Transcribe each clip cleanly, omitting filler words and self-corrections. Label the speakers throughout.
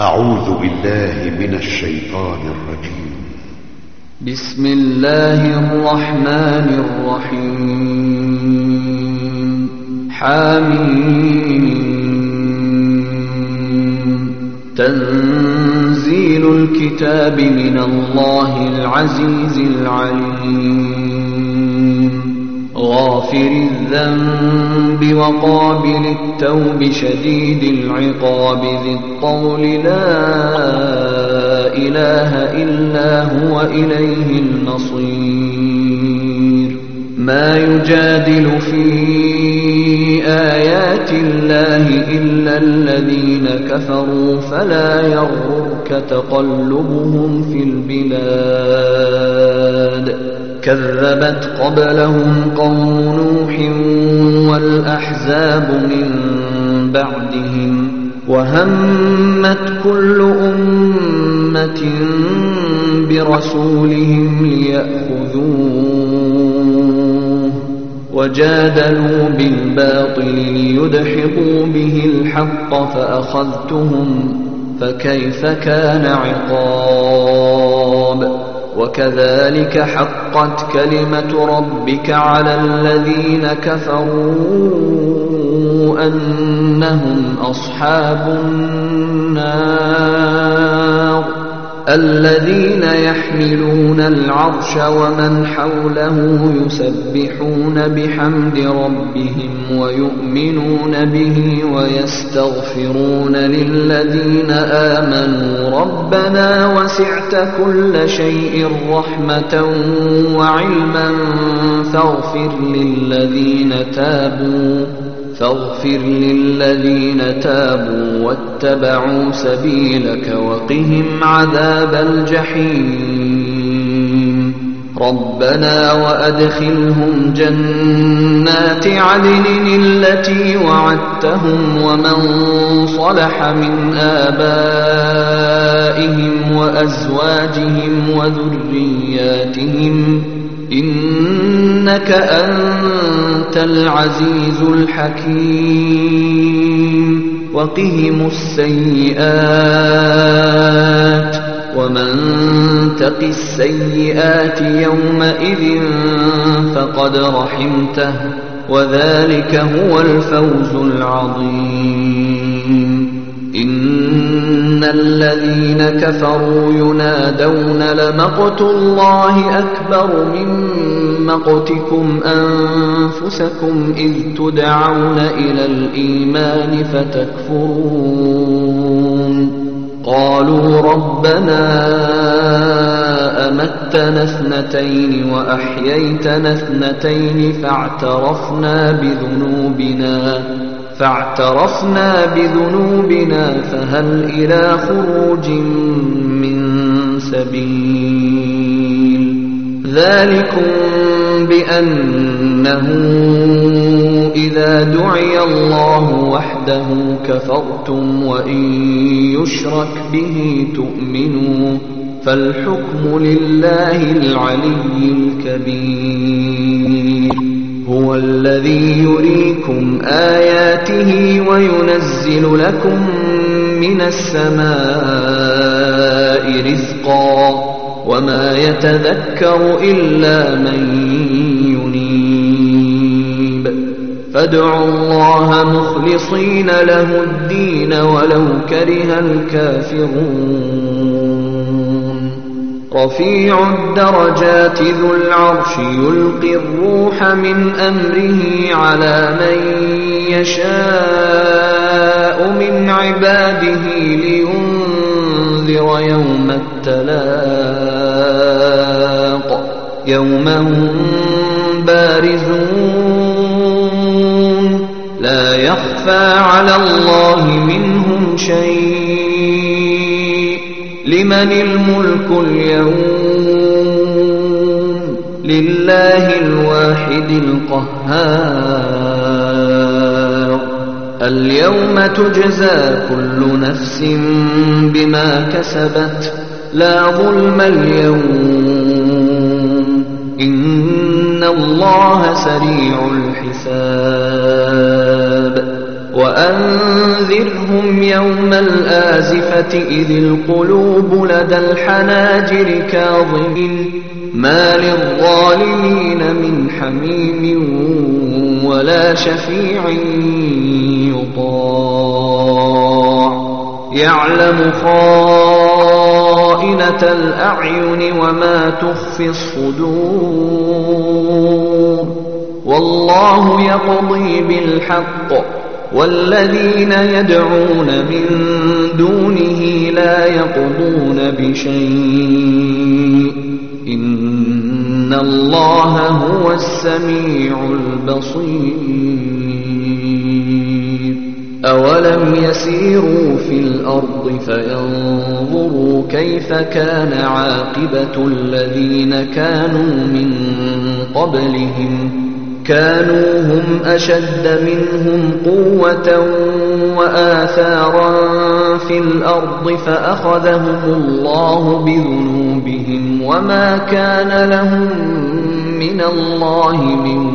Speaker 1: أعوذ بالله من الشيطان الرجيم.
Speaker 2: بسم الله الرحمن الرحيم. حميم. تنزيل الكتاب من الله العزيز العليم. غافر الذنب وقابل التوب شديد العقاب ذي الطول لا إله إلا هو إليه المصير. ما يجادل في آيات الله إلا الذين كفروا فلا يغرك تقلبهم في البلاد. كذبت قبلهم قوم نوح والأحزاب من بعدهم وهمت كل أمة برسولهم ليأخذوه وجادلوا بالباطل ليدحضوا به الحق فأخذتهم فكيف كان عقاب. وكذلك حقت كلمة ربك على الذين كفروا أنهم أصحاب النار. الذين يحملون العرش ومن حوله يسبحون بحمد ربهم ويؤمنون به ويستغفرون للذين آمنوا ربنا وسعت كل شيء رحمة وعلما فاغفر للذين تابوا واتبعوا سبيلك وقهم عذاب الجحيم. ربنا وأدخلهم جنات عدن التي وعدتهم ومن صلح من آبائهم وأزواجهم وذرياتهم إنك أنت العزيز الحكيم. وقهم السيئات ومن تق السيئات يومئذ فقد رحمته وذلك هو الفوز العظيم. إن الذين كفروا ينادون لمقت الله أكبر من مقتكم أنفسكم إذ تدعون إلى الإيمان فتكفرون. قالوا ربنا أمتنا اثنتين وأحييتنا اثنتين فاعترفنا بذنوبنا فهل إلى خروج من سبيل. ذلكم بأنه إذا دعي الله وحده كفرتم وإن يشرك به تؤمنوا فالحكم لله العلي الكبير. هو الذي يريكم آياته وينزل لكم من السماء رزقا وما يتذكر إلا من ينيب. فادعوا الله مخلصين له الدين ولو كره الكافرون. رفيع الدرجات ذو العرش يلقي الروح من أمره على من يشاء من عباده لينذر يوم التلاق. يوم هم بارزون لا يخفى على الله منهم شيء. لمن الملك اليوم لله الواحد القهار. اليوم تجزى كل نفس بما كسبت لا ظلم اليوم إن الله سريع الحساب. وأنذرهم يوم الآزفة إذ القلوب لدى الحناجر كاظمين ما للظالمين من حميم ولا شفيع يطاع يعلم خائنة الأعين وما تخفي الصدور والله يقضي بالحق والذين يدعون من دونه لا يقضون بشيء إن الله هو السميع البصير أولم يسيروا في الأرض فينظروا كيف كان عاقبة الذين كانوا من قبلهم كانوا هم أشد منهم قوة وآثارا في الأرض فأخذهم الله بذنوبهم وما كان لهم من الله من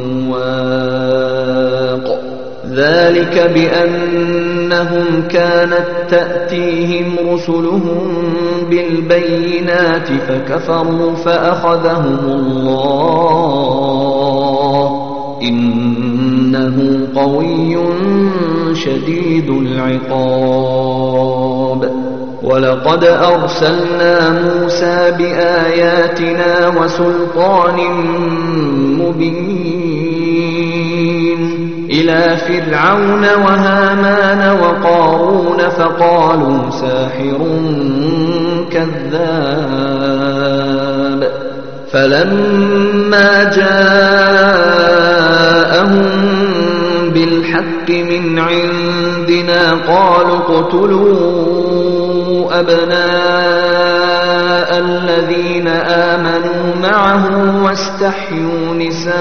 Speaker 2: واق ذلك بأنهم كانت تأتيهم رسلهم بالبينات فكفروا فأخذهم الله إنه قوي شديد العقاب ولقد أرسلنا موسى بآياتنا وسلطان مبين إلى فرعون وهامان وقارون فقالوا ساحر كذاب فلما جاءهم بالحق من عندنا قالوا اقتلوا أبناء الذين آمنوا معه واستحيوا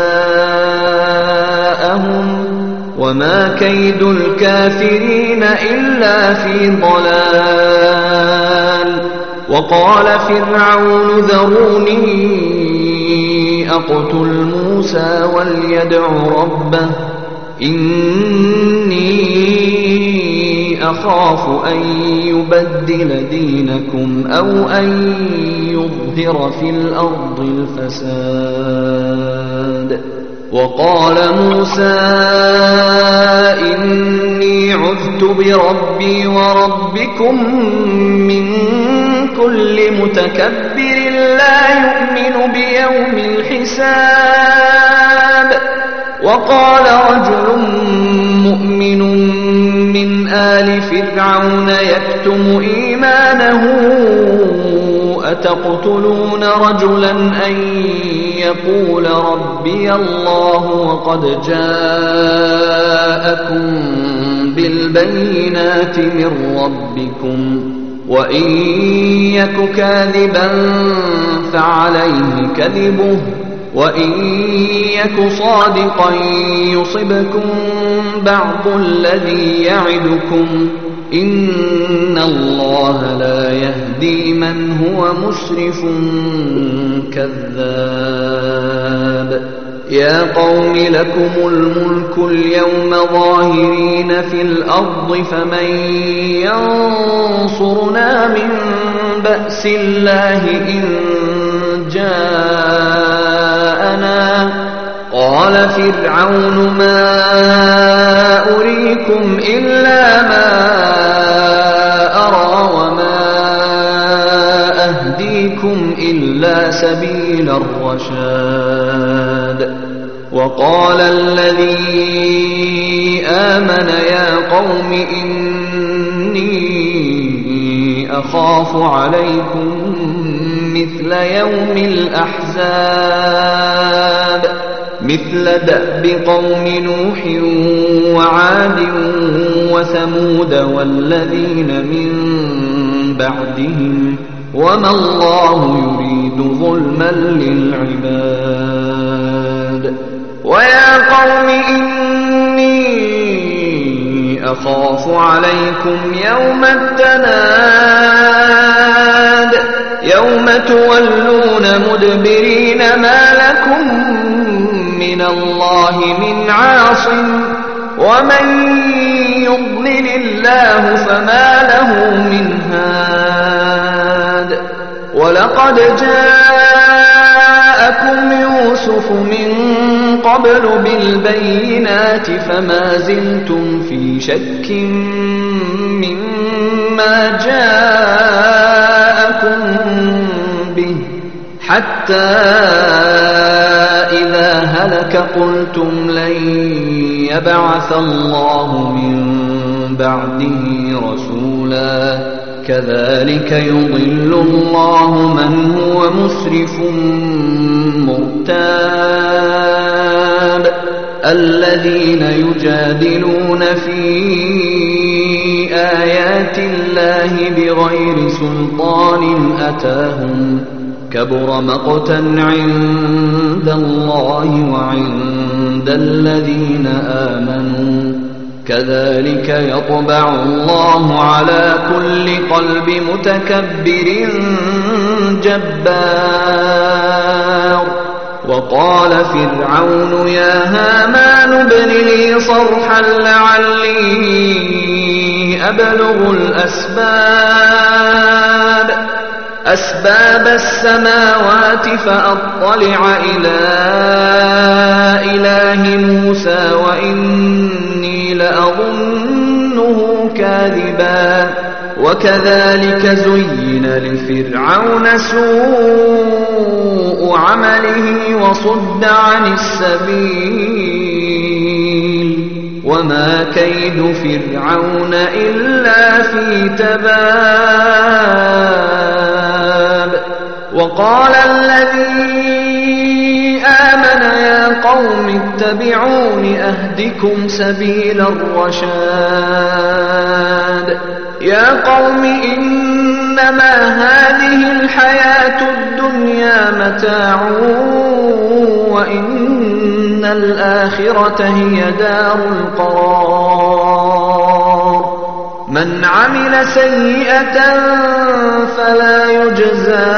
Speaker 2: نساءهم وما كيد الكافرين إلا في ضلال وقال فرعون ذروني أقتل موسى وليدع ربه إني أخاف أن يبدل دينكم أو أن يظهر في الأرض الفساد وقال موسى إني عذت بربي وربكم من كل متكبر لا يؤمن بيوم الحساب وقال رجل مؤمن من آل فرعون يكتم إيمانه أتقتلون رجلا أن يقول ربي الله وقد جاءكم بالبينات من ربكم وإن يك كاذبا فعليه كذبه وإن يك صادقا يصبكم بعض الذي يعدكم إن الله لا يهدي من هو مسرف كذاب يا قوم لكم الملك اليوم ظاهرين في الأرض فمن ينصرنا من بأس الله إن جاءنا قال فرعون ما أريكم إلا ما أرى وما أهديكم إلا سبيل الرشاد وقال الذي آمن يا قوم إني أخاف عليكم مثل يوم الأحزاب مثل دأب قوم نوح وعاد وثمود والذين من بعدهم وما الله يريد ظلما للعباد ويا قوم إني أخاف عليكم يوم التناد يوم تولون مدبرين ما لكم من الله من عاصم ومن يضلل الله فما له من هاد ولقد جاءكم يوسف من قبل بالبينات فما زلتم في شك مما جاءكم به حتى إذا هلك قلتم لن يبعث الله من بعده رسولا كذلك يضل الله من هو مسرف مرتاب الذين يجادلون في آيات الله بغير سلطان أتاهم كبر مقتا عند الله وعند الذين آمنوا كذلك يطبع الله على كل قلب متكبر جبار وقال فرعون يا هامان ابن لي صرحا لعلي أبلغ أسباب السماوات فأطلع إلى إله موسى وإني لأظنه كاذبا وكذلك زين لفرعون سوء عمله وصد عن السبيل وما كيد فرعون إلا في تباب وقال الذي آمن يا قوم اتبعون أهدكم سبيل الرشاد يا قوم إنما هذه الحياة الدنيا متاع وإن الآخرة هي دار القرار من عمل سيئة فلا يجزى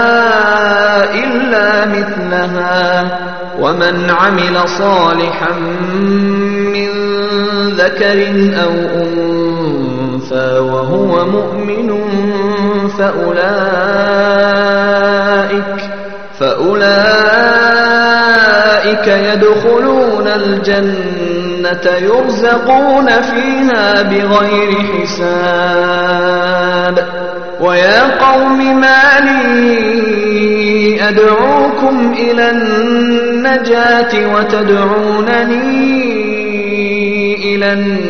Speaker 2: إلا مثلها ومن عمل صالحا من ذكر أو أنثى وهو مؤمن فأولئك يدخلون الجنة يرزقون فيها بغير حساب ويا قوم ما لي أدعوكم إلى النجاة وتدعونني إلى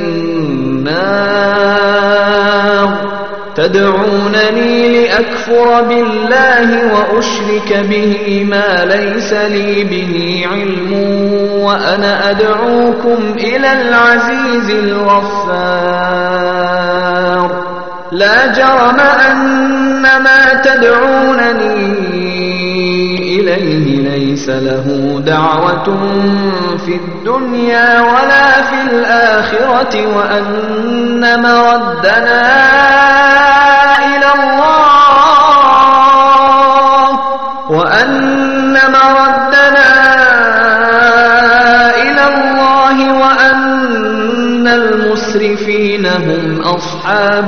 Speaker 2: النار تدعونني لأكفر بالله وأشرك به ما ليس لي به علم وأنا أدعوكم إلى العزيز الغفار لا جرم أن ما تدعونني إليه ليس له دعوة في الدنيا ولا في الآخرة وأن مردنا إلى الله وأن المسرفين هم أصحاب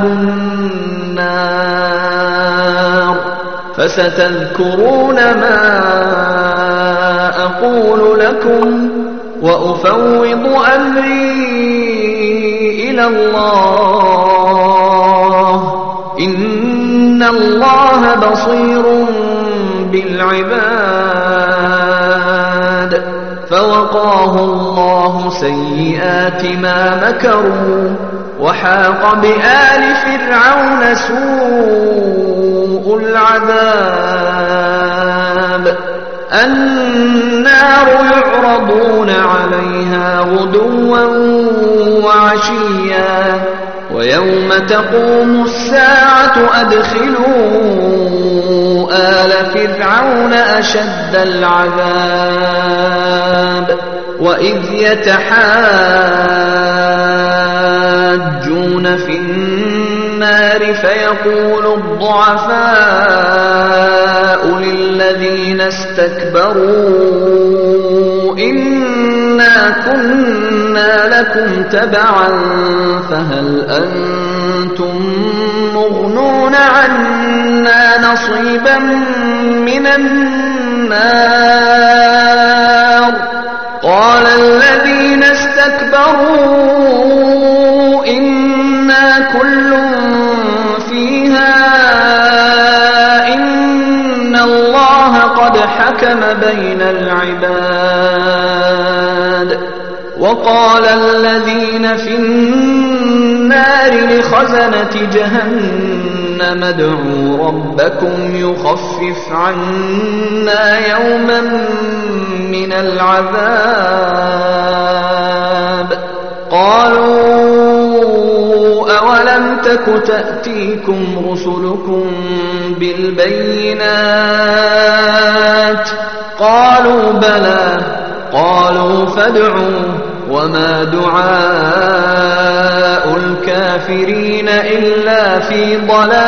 Speaker 2: النار فستذكرون ما أقول لكم وأفوض أمري إلى الله إن الله بصير بالعباد فوقاه الله سيئات ما مكروا وحاق بآل فرعون سوء العذاب النار يعرضون عليها غدوا وعشيا ويوم تقوم الساعة أدخلوا آل فرعون أشد العذاب وإذ يتحاجون في النار فيقول الضعفاء للذين استكبروا إنا كنا لكم تبعا فهل أنتم مغنون عنا نصيبا من النار قال الذين استكبروا إنا كل فيها إن الله قد حكم بين العباد وقال الذين في النار لخزنة جهنم ادعوا ربكم يخفف عنا يوما من العذاب قالوا أولم تك تأتيكم رسلكم بالبينات قالوا بلى قالوا فادعوا وما دعاء الكافرين إلا في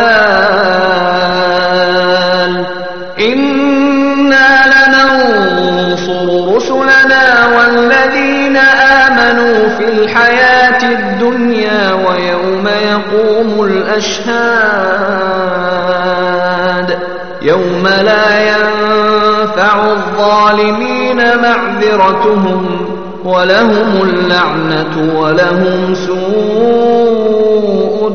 Speaker 2: ضلال إنا لننصر رسلنا والذين آمنوا في الحياة الدنيا ويوم يقوم الأشهاد يوم لا ينفع الظالمين معذرتهم ولهم اللعنة ولهم سوء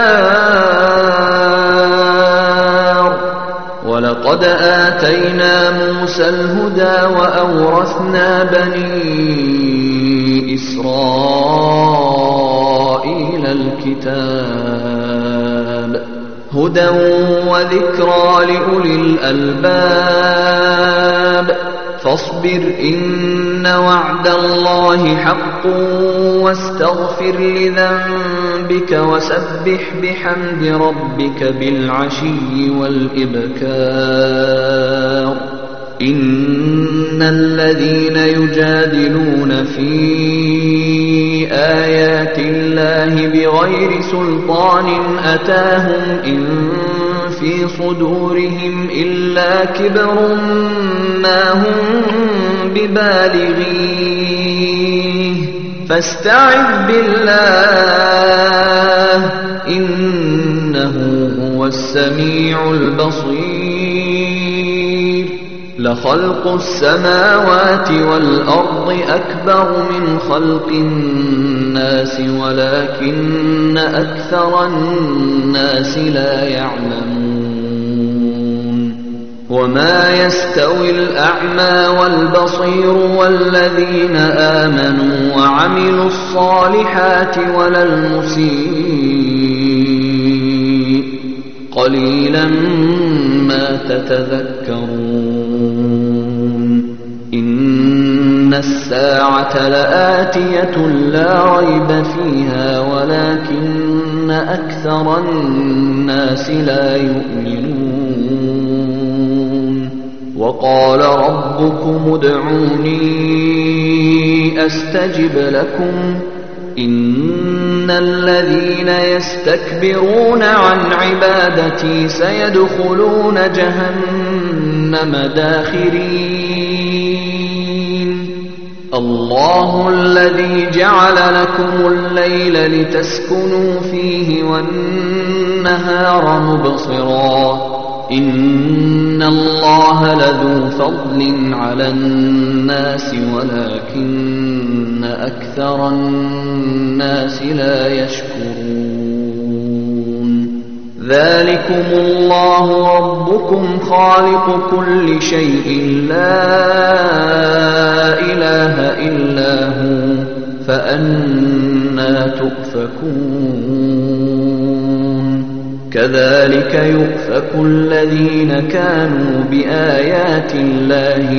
Speaker 2: الدار ولقد آتينا موسى الهدى وأورثنا بني إسرائيل الكتاب هدى وذكرى لأولي الألباب فاصبر إن وعد الله حق واستغفر لذنبك وسبح بحمد ربك بالعشي والإبكار إن الذين يجادلون في آيات الله بغير سلطان أتاهم إن في صدورهم إلا كبر ما هم ببالغيه فاستعذ بالله إنه هو السميع البصير لخلق السماوات والأرض أكبر من خلق الناس ولكن أكثر الناس لا يعلمون وما يستوي الأعمى والبصير والذين آمنوا وعملوا الصالحات ولا المسيء قليلا ما تتذكرون إن الساعة لآتية لا ريب فيها ولكن أكثر الناس لا يؤمنون وقال ربكم ادعوني أستجب لكم إن الذين يستكبرون عن عبادتي سيدخلون جهنم داخرين الله الذي جعل لكم الليل لتسكنوا فيه والنهار مبصرا إن الله لذو فضل على الناس ولكن أكثر الناس لا يشكرون ذلكم الله ربكم خالق كل شيء لا إله إلا هو فأنى تؤفكون كذلك يؤفك الذين كانوا بآيات الله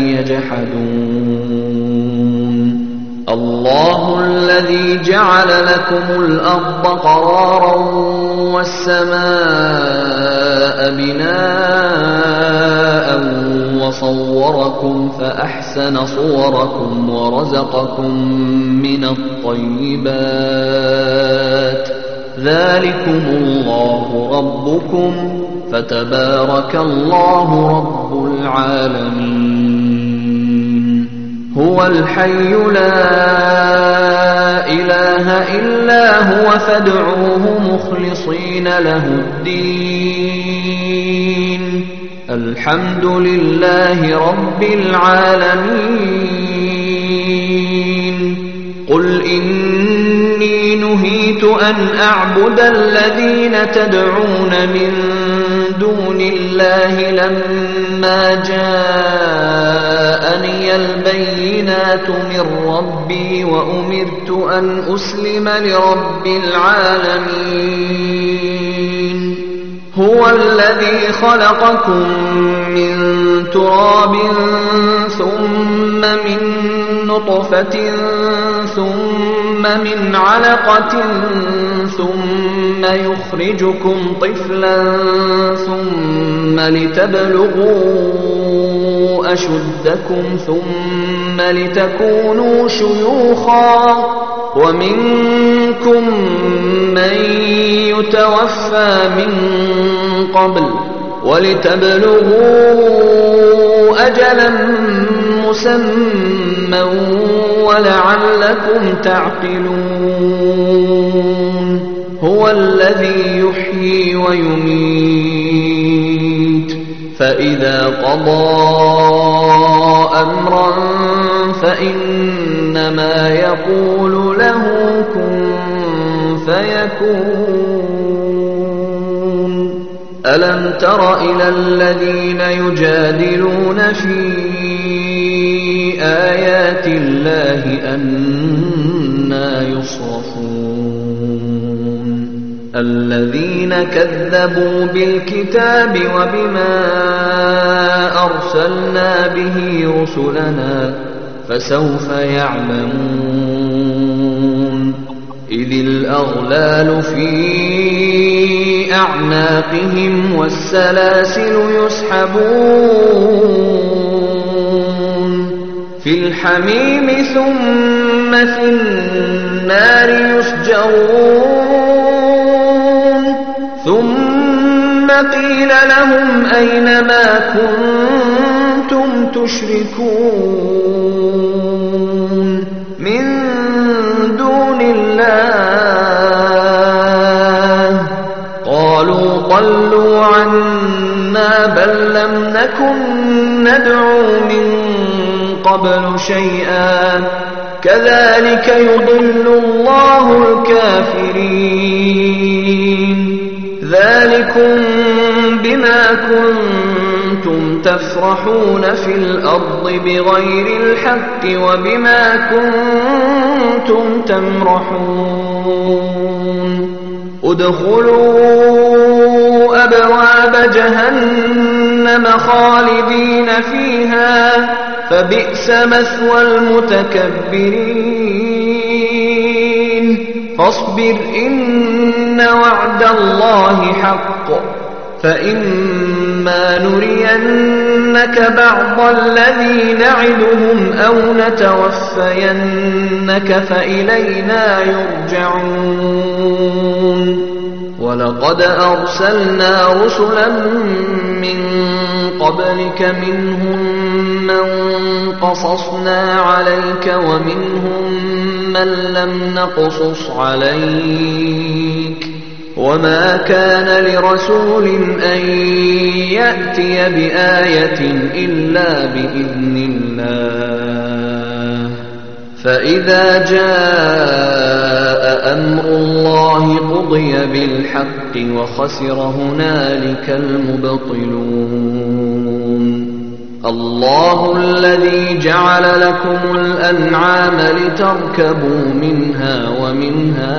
Speaker 2: يجحدون الله الذي جعل لكم الأرض قرارا والسماء بناء وصوركم فأحسن صوركم ورزقكم من الطيبات ذلكم الله ربكم فتبارك الله رب العالمين هو الحي لا إله إلا هو فادعوه مخلصين له الدين الحمد لله رب العالمين قل إني نهيت أن أعبد الذين تدعون من دون الله لما جاءني البينات من ربي وأمرت أن أسلم لرب العالمين هو الذي خلقكم من تراب ثم من نطفة ثم من علقة ثم يخرجكم طفلا ثم لتبلغوا أشدكم ثم لتكونوا شيوخا ومنكم من يتوفى من قبل ولتبلغوا أجلا مسمى ولعلكم تعقلون هو الذي يحيي ويميت فإذا قضى أمرا فإنما يقول له كن فيكون ألم تر إلى الذين يجادلون في آيات الله أنى يصرفون الذين كذبوا بالكتاب وبما أرسلنا به رسلنا فسوف يعلمون إذ الأغلال في أعناقهم والسلاسل يسحبون في الحميم ثم في النار يسجرون ثم قيل لهم أين ما كنتم تشركون من دون الله قالوا ضلوا عنا بل لم نكن ندعو من قبل شيئا كذلك يضل الله الكافرين ذلكم بما كنتم تفرحون في الأرض بغير الحق وبما كنتم تمرحون ادخلوا أبواب جهنم خالدين فيها فبئس مثوى المتكبرين فاصبر إن وعد الله حق فإما نرينك بعض الذي نعدهم أو نتوفينك فإلينا يرجعون ولقد أرسلنا رسلا من قبلك منهم من قصصنا عليك ومنهم من لم نقصص عليك وما كان لرسول أن يأتي بآية إلا بإذن الله فإذا جاء أمر الله قضي بالحق وخسر هنالك المبطلون الله الذي جعل لكم الأنعام لتركبوا منها ومنها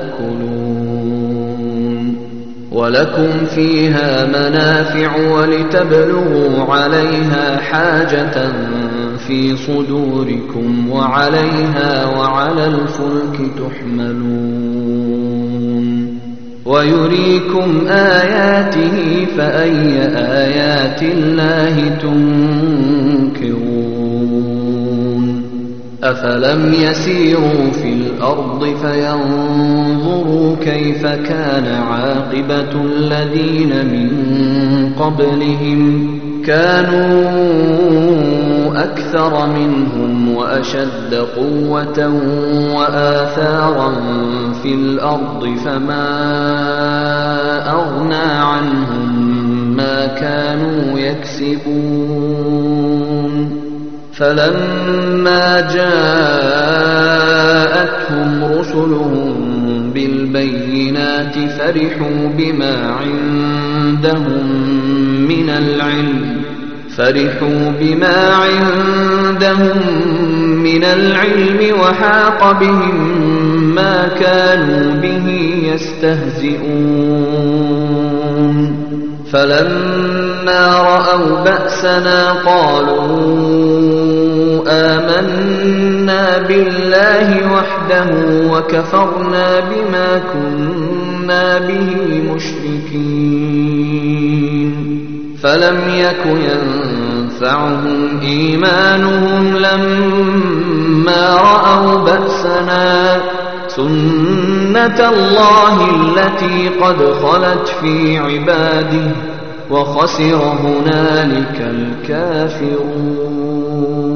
Speaker 2: تأكلون ولكم فيها منافع ولتبلغوا عليها حاجة في صدوركم وعليها وعلى الفلك تحملون ويريكم آياته فأي آيات الله تنكرون أفلم يسيروا في الأرض فينظروا كيف كان عاقبة الذين من قبلهم كانوا أكثر منهم وأشد قوة وآثارا في الأرض فما أغنى عنهم ما كانوا يكسبون فلما جاءتهم رسلهم بالبينات فرحوا بما عندهم من العلم وحاق بهم ما كانوا به يستهزئون فلما رأوا بأسنا قالوا آمنا بالله وحده وكفرنا بما كنا به مشركين فلم يك ينفعهم إيمانهم لما رأوا بأسنا سنة الله التي قد خلت في عباده وخسر هنالك الكافرون